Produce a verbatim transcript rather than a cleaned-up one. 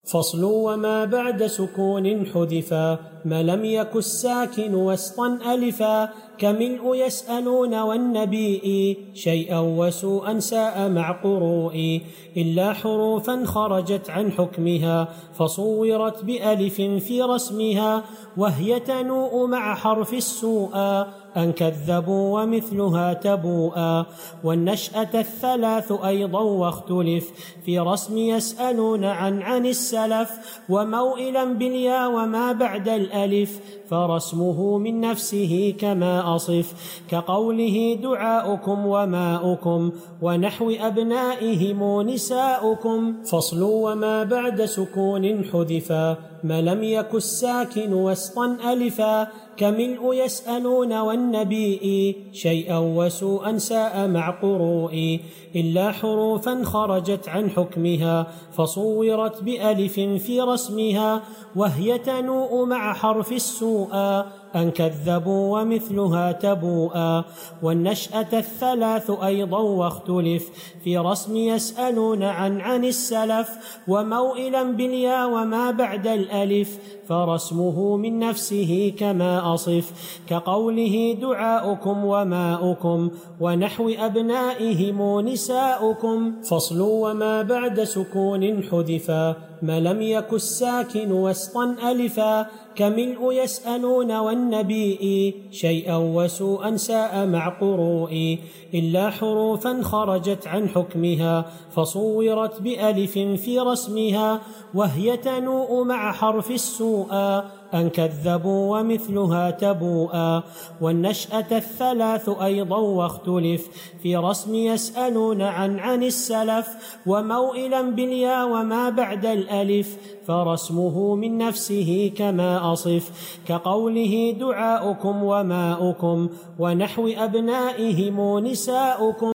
فصل وما بعد سكون حذفا ما لم يك الساكن وسطا ألفا كملء يسألون والنبي شيئا وسوءا ساء مع قروء إلا حروفا خرجت عن حكمها فصورت بألف في رسمها وهي تنوء مع حرف السوء أن كذبوا ومثلها تبوءا والنشأة الثلاث أيضا واختلف في رسم يسألون عن عن السلف وموئلا باليا وما بعد الألف فرسمه من نفسه كما أصف كقوله دعاؤكم وماؤكم ونحو أبنائهم نساؤكم. فصل وما بعد سكون حذفا ما لم يك الساكن وسطا ألفا كملء يسألون والنبي شيئا وسوءا ساء مع قروء إلا حروفا خرجت عن حكمها فصورت بألف في رسمها وهي تنوء مع حرف السوء أن كذبوا ومثلها تبوءا والنشأة الثلاث أيضا واختلف في رسم يسألون عن عن السلف وموئلا باليا وما بعد الألف فرسمه من نفسه كما أصف كقوله دعاؤكم وماؤكم ونحو أبنائهم نساؤكم. فصل وما بعد سكون حذفا ما لم يك الساكن وسطا ألفا كملء يسألون والنبي شيئا وسوءا ساء مع قروء إلا حروفا خرجت عن حكمها فصورت بألف في رسمها وهي تنوء مع حرف السوء أن كذبوا ومثلها تبوءا والنشأة الثلاث أيضا واختلف في رسم يسألون عن عن السلف وموئلا باليا وما بعد الألف فرسمه من نفسه كما أصف كقوله دعاؤكم وماؤكم ونحو أبنائهم نساؤكم.